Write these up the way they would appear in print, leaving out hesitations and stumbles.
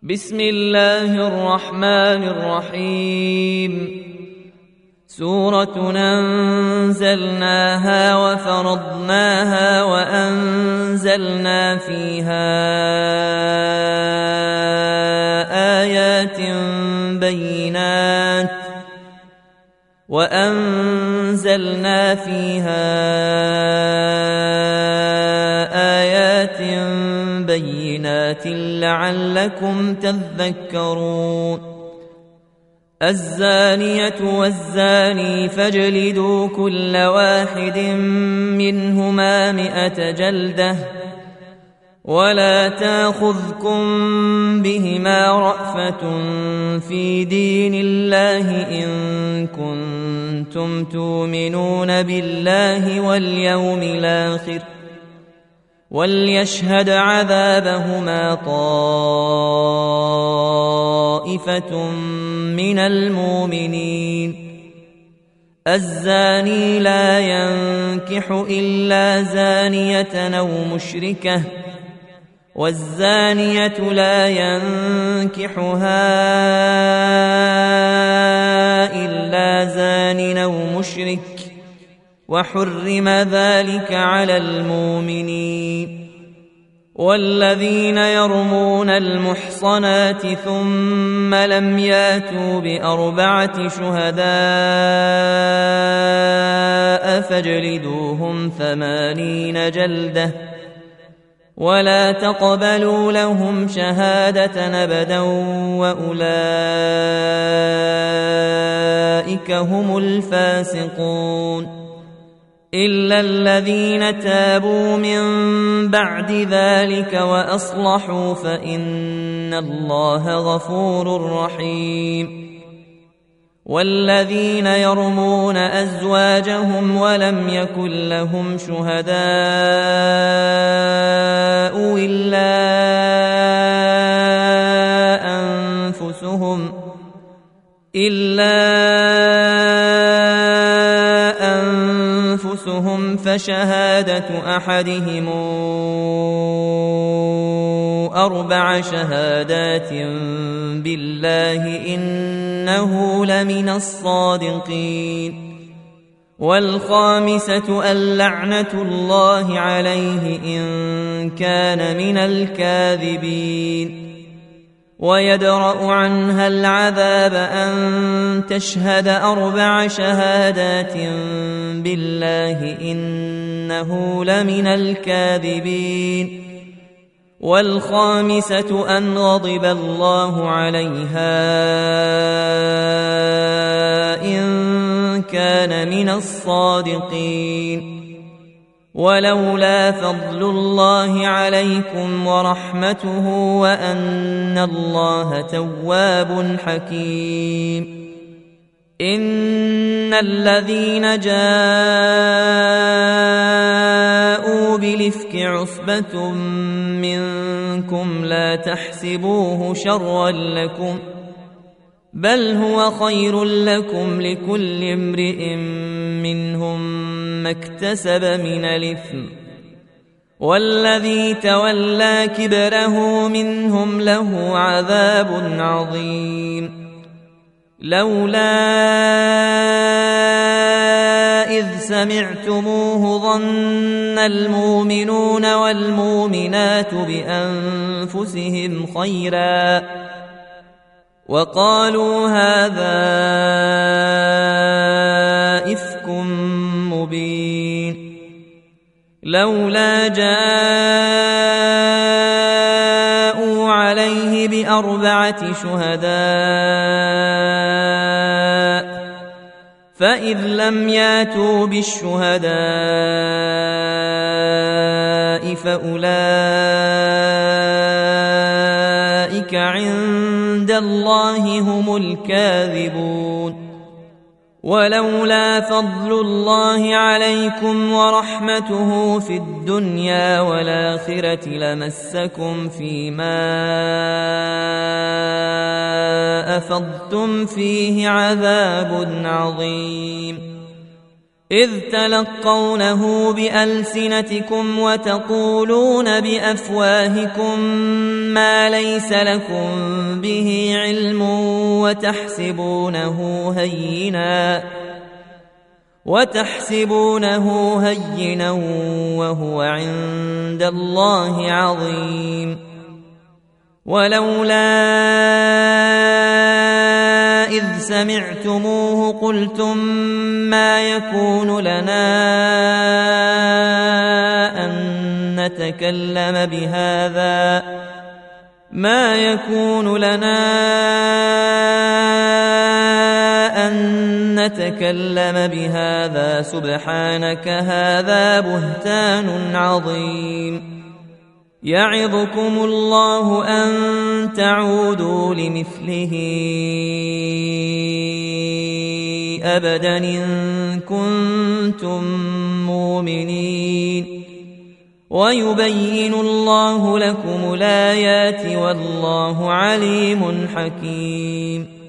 بسم الله الرحمن الرحيم. سورة أنزلناها وفرضناها وأنزلنا فيها آيات بينات لعلكم تذكرون. الزانية والزاني فاجلدوا كل واحد منهما 100 جلدة ولا تأخذكم بهما رأفة في دين الله إن كنتم تؤمنون بالله واليوم الآخر وليشهد عذابهما طائفة من المؤمنين. الزاني لا ينكح إلا زانية أو مشركة والزانية لا ينكحها إلا زان أو مشرك وحرم ذلك على المؤمنين. والذين يرمون المحصنات ثم لم ياتوا ب4 شهداء فاجلدوهم 80 جلدة ولا تقبلوا لهم شهادة أبدا وأولئك هم الفاسقون. إلا الذين تابوا من بعد ذلك وأصلحوا فإن الله غفور رحيم. والذين يرمون أزواجهم ولم يكن لهم شهداء إلا أنفسهم فشهادة أحدهم 4 شهادات بالله إنه لمن الصادقين. والخامسة اللعنة الله عليه إن كان من الكاذبين. ويدرأ عنها العذاب أن تشهد 4 شهادات بالله إنه لمن الكاذبين. والخامسة أن غضب الله عليها إن كان من الصادقين. ولولا فضل الله عليكم ورحمته وأن الله تواب حكيم. إن الذين جاءوا بالإفك عصبة منكم لا تحسبوه شرا لكم بل هو خير لكم لكل امرئ منهم ما اكتسب من الإثم والذي تولى كبره منهم له عذاب عظيم. لولا إذ سمعتموه ظن المؤمنون والمؤمنات بأنفسهم خيرا وقالوا هذا إفك مبين. لولا جاءوا عليه ب4 شهداء فإذ لم ياتوا بالشهداء فأولئك عند الله هم الكاذبون. ولولا فضل الله عليكم ورحمته في الدنيا والآخرة لمسكم فيما أفضتم فيه عذاب عظيم. إذ تلقونه بألسنتكم وتقولون بأفواهكم ما ليس لكم به علم وتحسبونه هينا وهو عند الله عظيم. ولولا إذ سمعتموه قلتم ما يكون لنا أن نتكلم بهذا سبحانك هذا بهتان عظيم. يعظكم الله أن تعودوا لمثله أبدا إن كنتم مؤمنين. ويبين الله لكم الآيات والله عليم حكيم.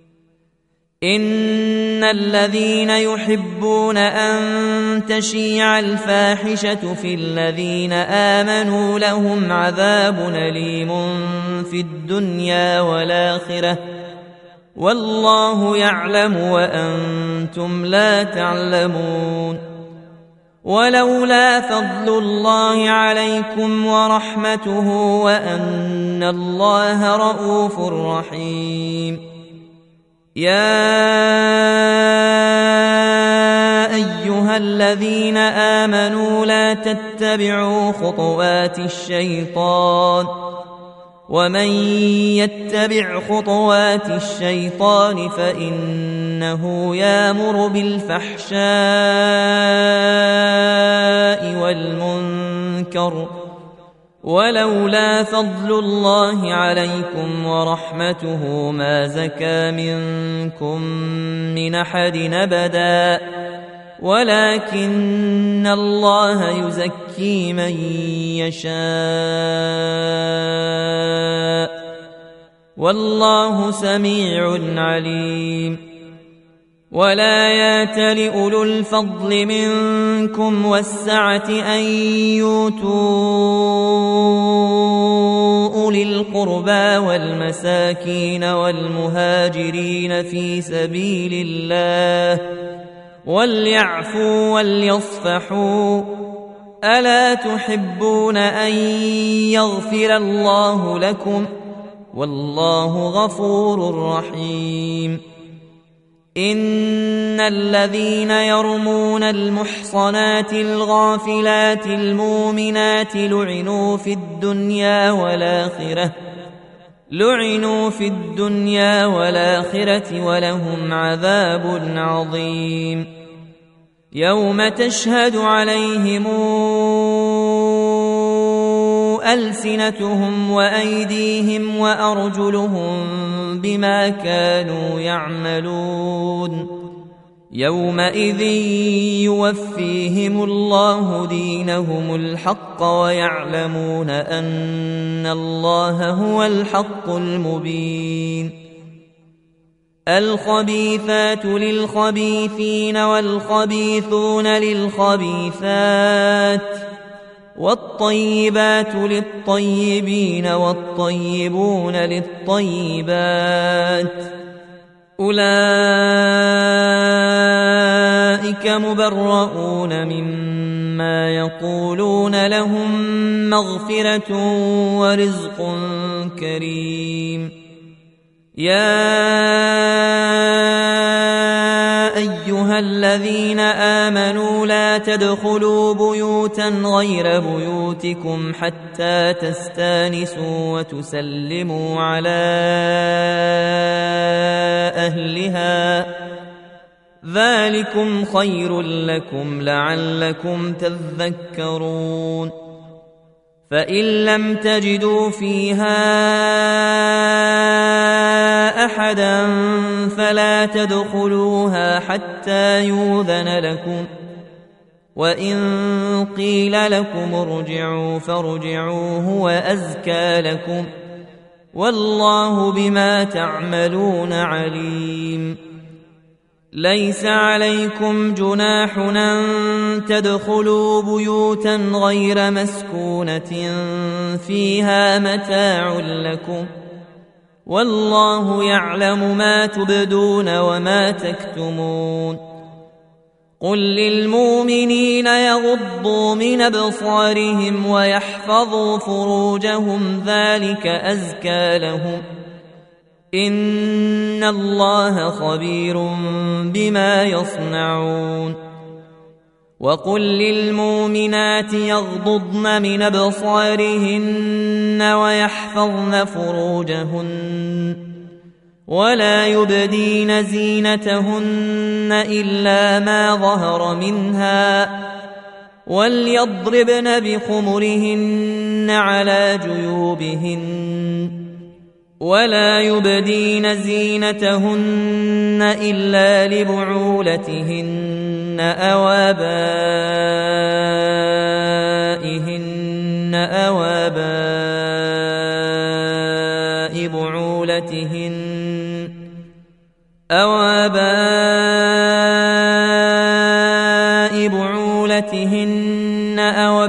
إن الذين يحبون أن تشيع الفاحشة في الذين آمنوا لهم عذاب أليم في الدنيا والآخرة والله يعلم وأنتم لا تعلمون. ولولا فضل الله عليكم ورحمته وأن الله رؤوف رحيم. يا أيها الذين آمنوا لا تتبعوا خطوات الشيطان ومن يتبع خطوات الشيطان فإنه يأمر بالفحشاء والمنكر. ولولا فضل الله عليكم ورحمته ما زكى منكم من أحد أبدا ولكن الله يزكي من يشاء والله سميع عليم. ولا يأتل أولو الفضل منكم والسعة أن يؤتوا أولي القربى والمساكين والمهاجرين في سبيل الله وليعفوا وليصفحوا ألا تحبون أن يغفر الله لكم والله غفور رحيم. إن الذين يرمون المحصنات الغافلات المؤمنات لعنوا في الدنيا والآخرة ولهم عذاب عظيم. يوم تشهد عليهم ألسنتهم وأيديهم وأرجلهم بما كانوا يعملون. يومئذ يوفيهم الله دينهم الحق ويعلمون أن الله هو الحق المبين. الخبيثات للخبيثين والخبيثون للخبيثات والطيبات للطيبين والطيبون للطيبات أولئك مبرؤون مما يقولون لهم مغفرة ورزق كريم. يا أيها الذين آمنوا لا تدخلوا بيوتا غير بيوتكم حتى تستانسوا وتسلموا على أهلها ذلكم خير لكم لعلكم تذكرون. فإن لم تجدوا فيها أحدا فلا تدخلوها حتى يؤذن لكم وإن قيل لكم ارجعوا فارجعوا هو أزكى لكم والله بما تعملون عليم. ليس عليكم جناح أن تدخلوا بيوتا غير مسكونة فيها متاع لكم والله يعلم ما تبدون وما تكتمون قل للمؤمنين يغضوا من أبصارهم ويحفظوا فروجهم ذلك أزكى لهم إن الله خبير بما يصنعون وقل للمؤمنات يغضضن من أبصارهن ويحفظن فروجهن ولا يبدين زينتهن إلا ما ظهر منها وليضربن بخمرهن على جيوبهن ولا يبدين زينتهن إلا لبعولتهن أو آبائهن أو آباء بعولتهن أو آباء بعولتهن أو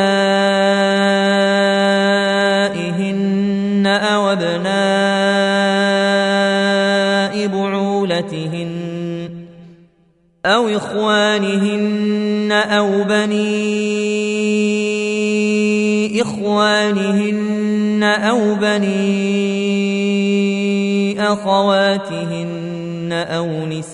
أبنائهن أو أبناء بعولتهن أو إخوانهن أو بني إخوانهن أو بني أخواتهن أو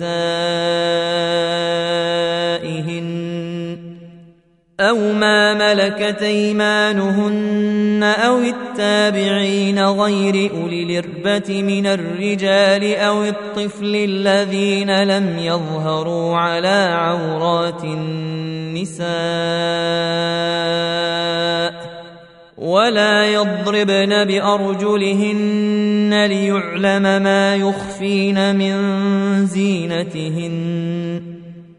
نسائهن أو ما ملكت أيمانهن أو التابعين غير أولي الإربة من الرجال أو الطفل الذين لم يظهروا على عورات النساء ولا يضربن بأرجلهن ليعلم ما يخفين من زينتهن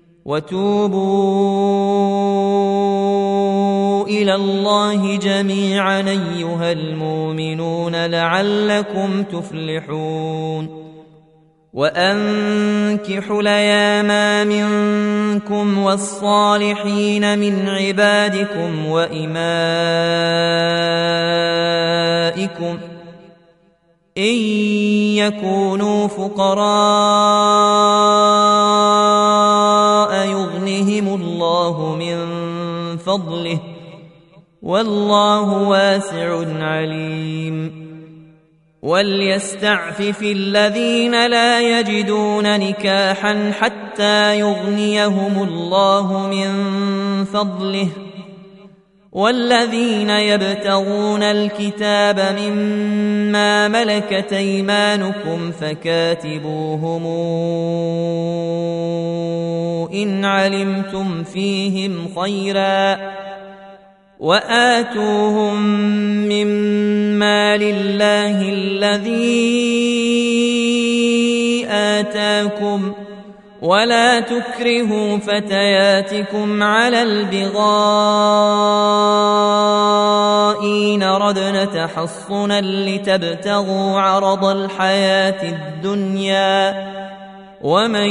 وتوبوا إلى الله جميعا أيها المؤمنون لعلكم تفلحون وأنكحوا الأيام منكم والصالحين من عبادكم وإمائكم إن يكونوا فقراء يغنهم الله من فضله والله واسع عليم وليستعفف الذين لا يجدون نكاحا حتى يغنيهم الله من فضله والذين يبتغون الكتاب مما ملكت أيمانكم فكاتبوهم إن علمتم فيهم خيرا وآتوهم مما لله الذي آتاكم ولا تكرهوا فتياتكم على البغاء إن ردن تحصنا لتبتغوا عرض الحياة الدنيا ومن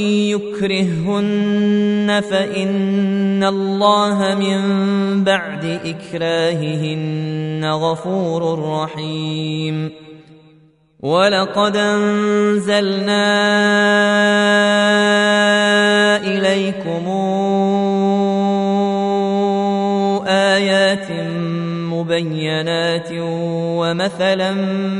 يكرههن فإن الله من بعد إكراههن غفور رحيم ولقد أنزلنا إليكم آيات مبينات ومثلا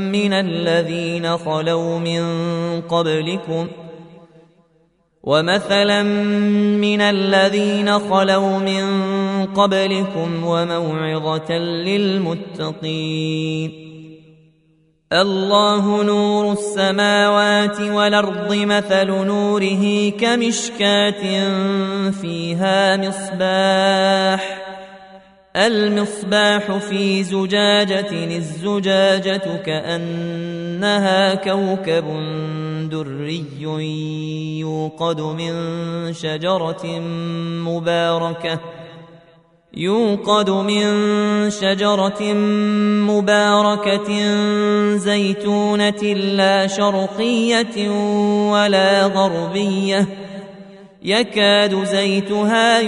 من الذين خلوا من قبلكم وموعظة للمتقين الله نور السماوات والأرض مثل نوره كمشكاة فيها المصباح في زجاجة الزجاجة كأنها كوكب دري يوقد من شجرة يوقد من شجرة مباركة زيتونة لا شرقية ولا غربية يكاد زيتها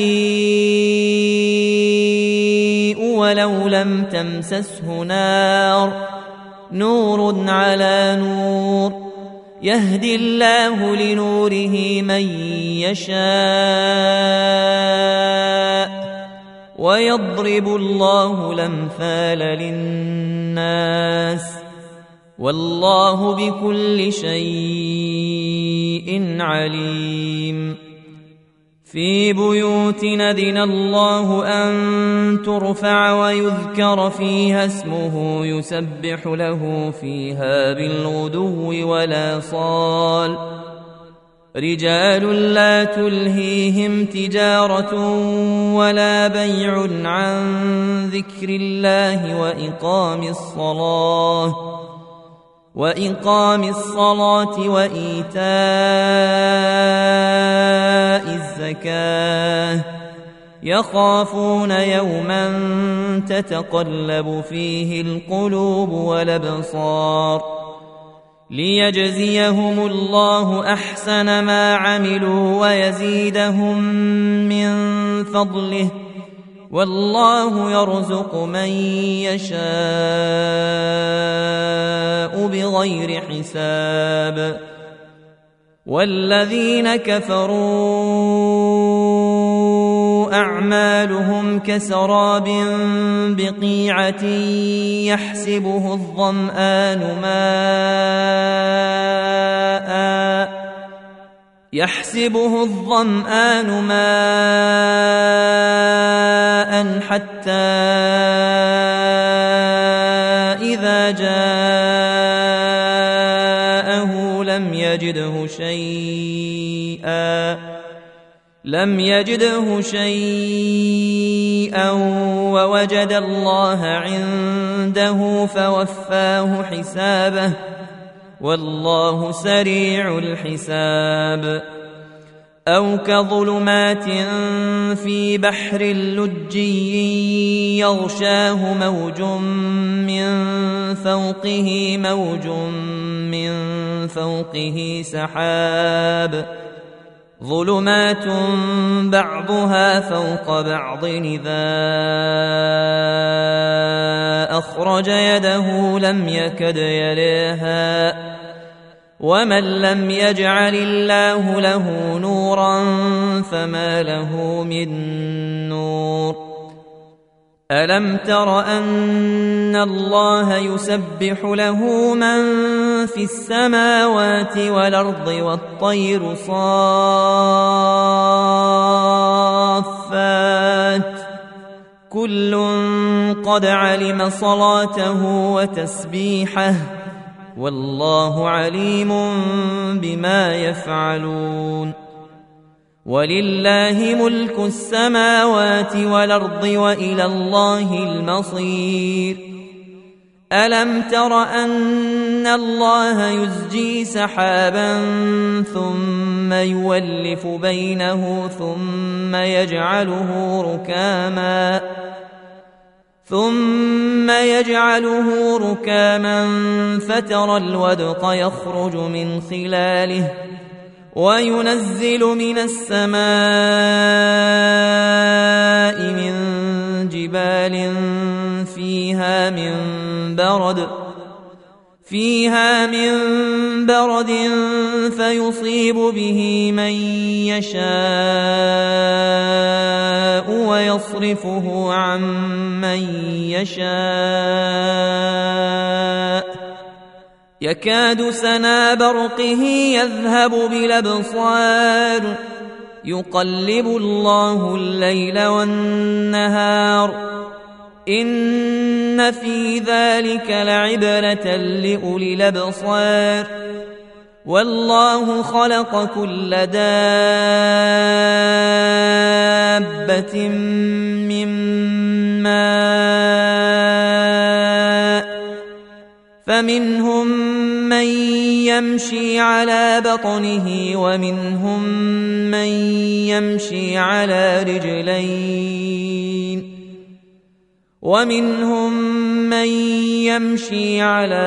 يضيء ولو لم تمسسه نار نور على نور يهدي الله لنوره من يشاء ويضرب الله الأمثال للناس والله بكل شيء عليم في بيوت أذن الله أن ترفع ويذكر فيها اسمه يسبح له فيها بالغدو والآصال رجال لا تلهيهم تجارة ولا بيع عن ذكر الله وإقام الصلاة وإيتاء الزكاة يخافون يوما تتقلب فيه القلوب والأبصار ليجزيهم الله أحسن ما عملوا ويزيدهم من فضله والله يرزق من يشاء بغير حساب والذين كفروا أعمالهم كسراب بقيعة يحسبه الظمآن ماء حتى إذا جاءه لم يجده شيئا ووجد الله عنده فوفاه حسابه والله سريع الحساب أو كظلمات في بحر لجي يغشاه موج من فوقه سحاب ظلمات بعضها فوق بعض إذا أخرج يده لم يكد يريها ومن لم يجعل الله له نورا فما له من نور ألم تر أن الله يسبح له من في السماوات والأرض والطير صافات كل قد علم صلاته وتسبيحه والله عليم بما يفعلون ولله ملك السماوات والأرض وإلى الله المصير ألم تر أن الله يزجي سحابا ثم يولف بينه ثم يجعله ركاما فترى الودق يخرج من خلاله وينزل من السماء من جبال فيها من برد فيصيب به من يشاء ويصرفه عن من يشاء يكاد سنا برقه يذهب بالأبصار يقلب الله الليل والنهار إن في ذلك لعبرة لأولي الأبصار والله خلق كل دابة من ماء فمنهم من يمشي على بطنه ومنهم من يمشي على رجلين ومنهم من يمشي على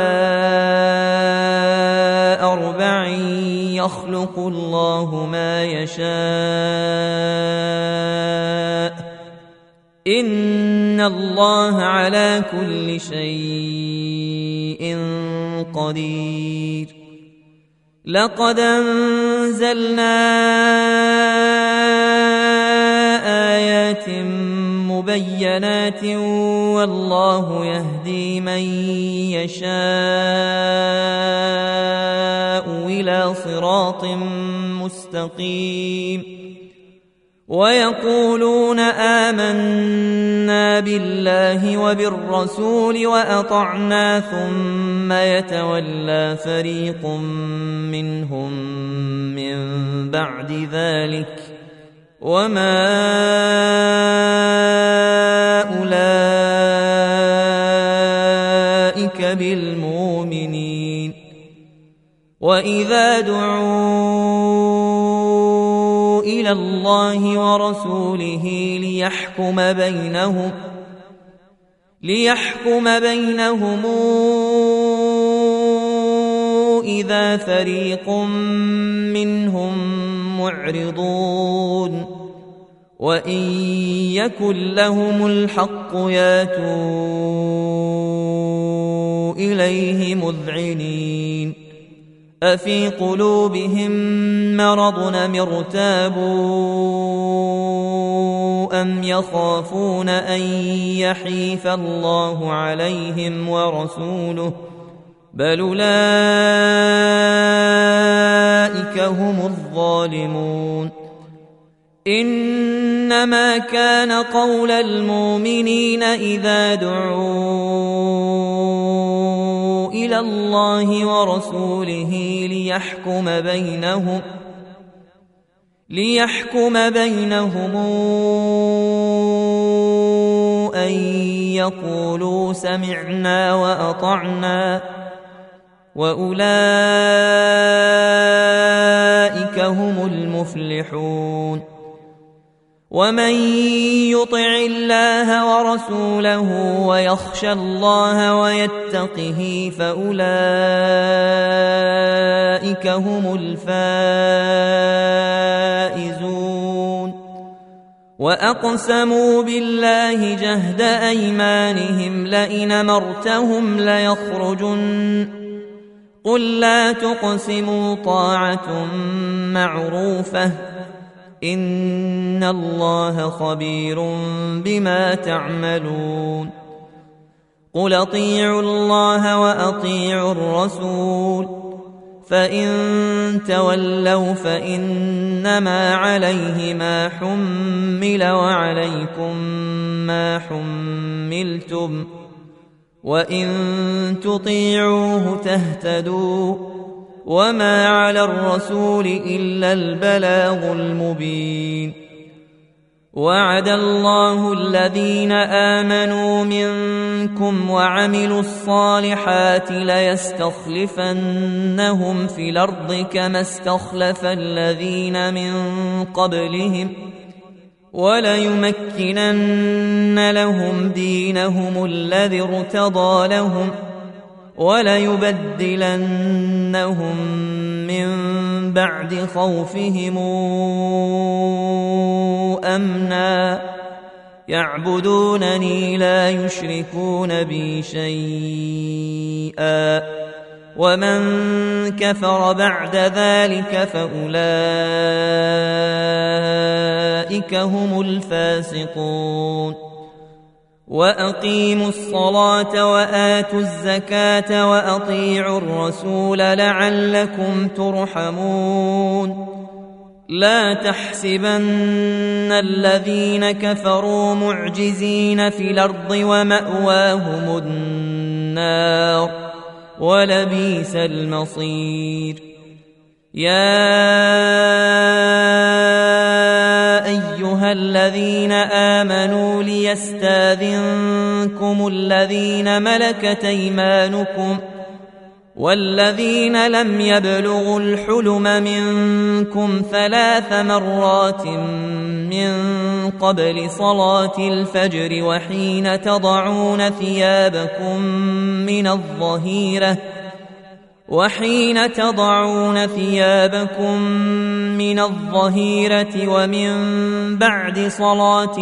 4 يخلق الله ما يشاء إن الله على كل شيء قدير. لقد أنزلنا آيات مبينات والله يهدي من يشاء إلى صراط مستقيم. ويقولون آمنا بالله وبالرسول وأطعنا ثم يتولى فريق منهم من بعد ذلك وما أولئك بالمؤمنين. وإذا دعوا إلى الله ورسوله ليحكم بينهم إذا فريق منهم معرضون وإن يكن لهم الحق ياتوا إليه مذعنين. أفي قلوبهم مرض أم ارتابوا أم يخافون أن يحيف الله عليهم ورسوله بل أولئك هم الظالمون. إنما كان قول المؤمنين إذا دعوا إلى الله ورسوله ليحكم بينهم أن يقولوا سمعنا وأطعنا وأولئك هم المفلحون. ومن يطع الله ورسوله ويخشى الله ويتقه فأولئك هم الفائزون. وأقسموا بالله جهد أيمانهم لئن أمرتهم ليخرجن قل لا تقسموا طاعة معروفة إن الله خبير بما تعملون. قل أطيعوا الله وأطيعوا الرسول فإن تولوا فإنما عليه ما حمل وعليكم ما حملتم وإن تطيعوه تهتدوا وما على الرسول إلا البلاغ المبين. وعد الله الذين آمنوا منكم وعملوا الصالحات ليستخلفنهم في الأرض كما استخلف الذين من قبلهم وليمكنن لهم دينهم الذي ارتضى لهم وليبدلنهم من بعد خوفهم أمنا يعبدونني لا يشركون بي شيئا ومن كفر بعد ذلك فأولئك هم الفاسقون. وأقيموا الصلاة وآتوا الزكاة وأطيعوا الرسول لعلكم ترحمون. لا تحسبن الذين كفروا معجزين في الأرض ومأواهم النار ولبئس المصير. يا أيها الذين آمنوا ليستاذنكم الذين ملكت أيمانكم والذين لم يبلغوا الحلم منكم 3 مرات من قبل صلاة الفجر وحين تضعون ثيابكم من الظهيرة ومن بعد صلاة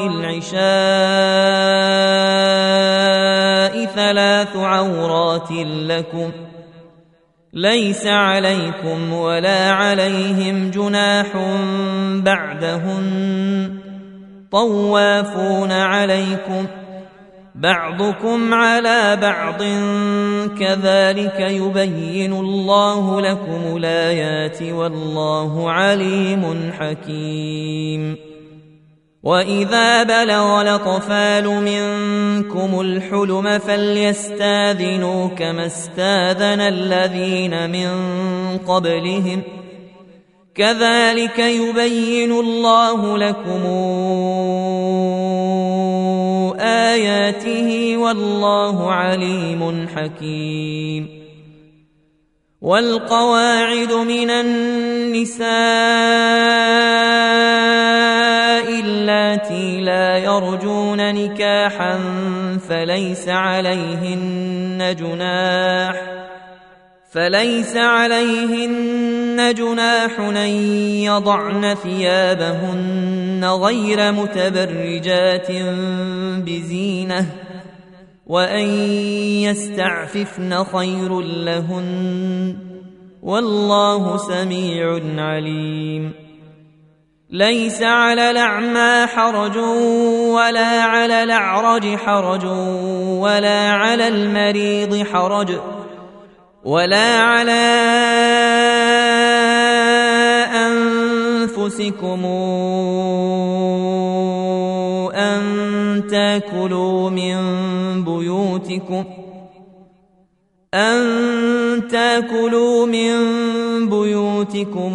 العشاء 3 عورات لكم ليس عليكم ولا عليهم جناح بعدهن طوافون عليكم بعضكم على بعض كذلك يبين الله لكم الآيات والله عليم حكيم. وإذا بلغ الأطفال منكم الحلم فليستاذنوا كما استاذن الذين من قبلهم كذلك يبين الله لكم آياته والله عليم حكيم. والقواعد من النساء اللاتي لا يرجون نكاحا فليس عليهن جناح أن يضعن ثيابهن غير متبرجات بزينة وأن يستعففن خير لهن والله سميع عليم. ليس على الأعمى حرج ولا على الأعرج حرج ولا على المريض حرج ولا على أنفسكم أن تأكلوا من بيوتكم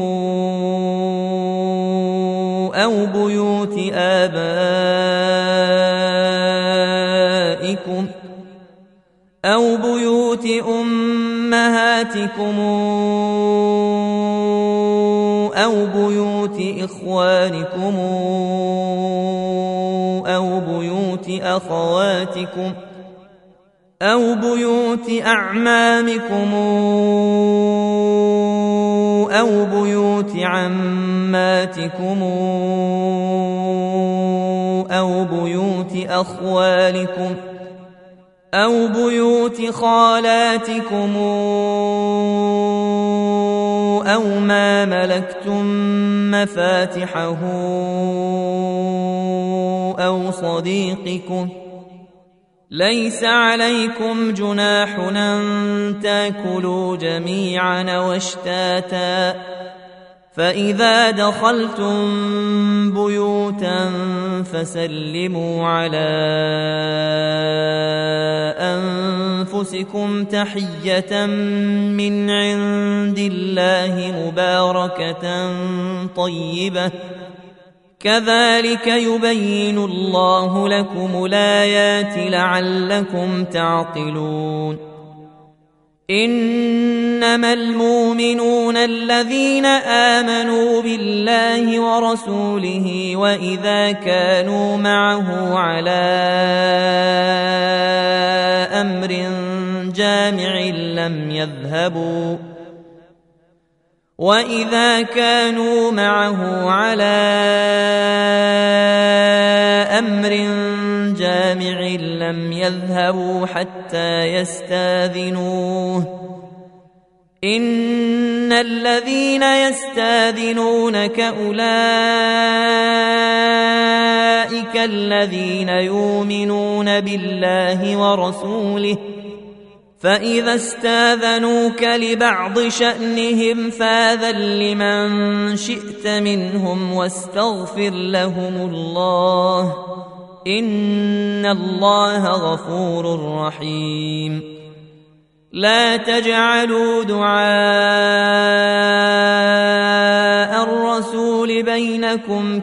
أو بيوت آبائكم أو بيوت أمهاتكم أو بيوت إخوانكم أو بيوت أخواتكم أو بيوت أعمامكم أو بيوت عماتكم أو بيوت أخوالكم أو بيوت خالاتكم أو ما ملكتم مفاتحه أو صديقكم. ليس عليكم جناح أن تأكلوا جميعا واشتاتا فإذا دخلتم بيوتا فسلموا على أنفسكم تحية من عند الله مباركة طيبة كذلك يبين الله لكم الآيات لعلكم تعقلون. إنما المؤمنون الذين آمنوا بالله ورسوله وإذا كانوا معه على أمر جامع لم يذهبوا حتى يستاذنوه إن الذين يستاذنونك أولئك الذين يؤمنون بالله ورسوله فإذا استاذنوك لبعض شأنهم فاذن لمن شئت منهم واستغفر لهم الله إن الله غفور رحيم. لا تجعلوا دعاء الرسول بينكم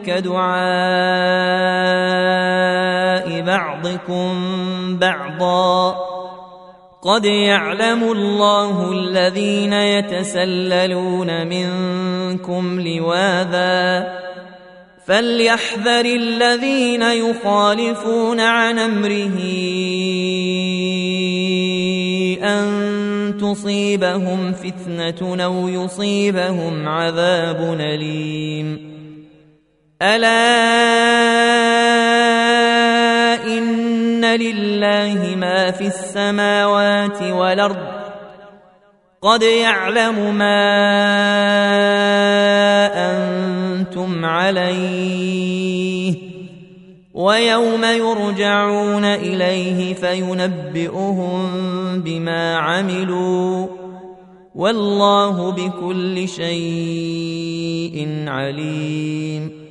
كدعاء بعضكم بعضا قد يعلم الله الذين يتسللون منكم لواذا فليحذر الذين يخالفون عن أمره أن تصيبهم فتنة أو يصيبهم عذاب أليم ألا إن لله ما في السماوات والأرض قد يعلم ما أنتم عليه ويوم يرجعون إليه فينبئهم بما عملوا والله بكل شيء عليم